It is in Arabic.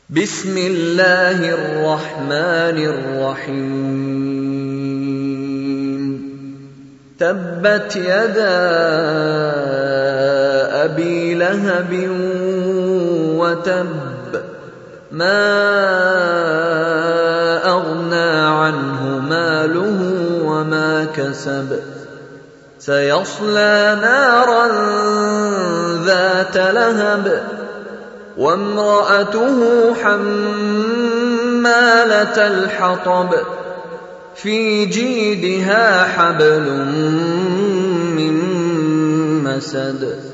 بسم الله الرحمن الرحيم تبت يدا أبي لهب وتب ما أغنى عنه ماله وما كسب سيصلى نارا ذات لهب وامرأته حمالة الحطب في جيدها حبل من مسد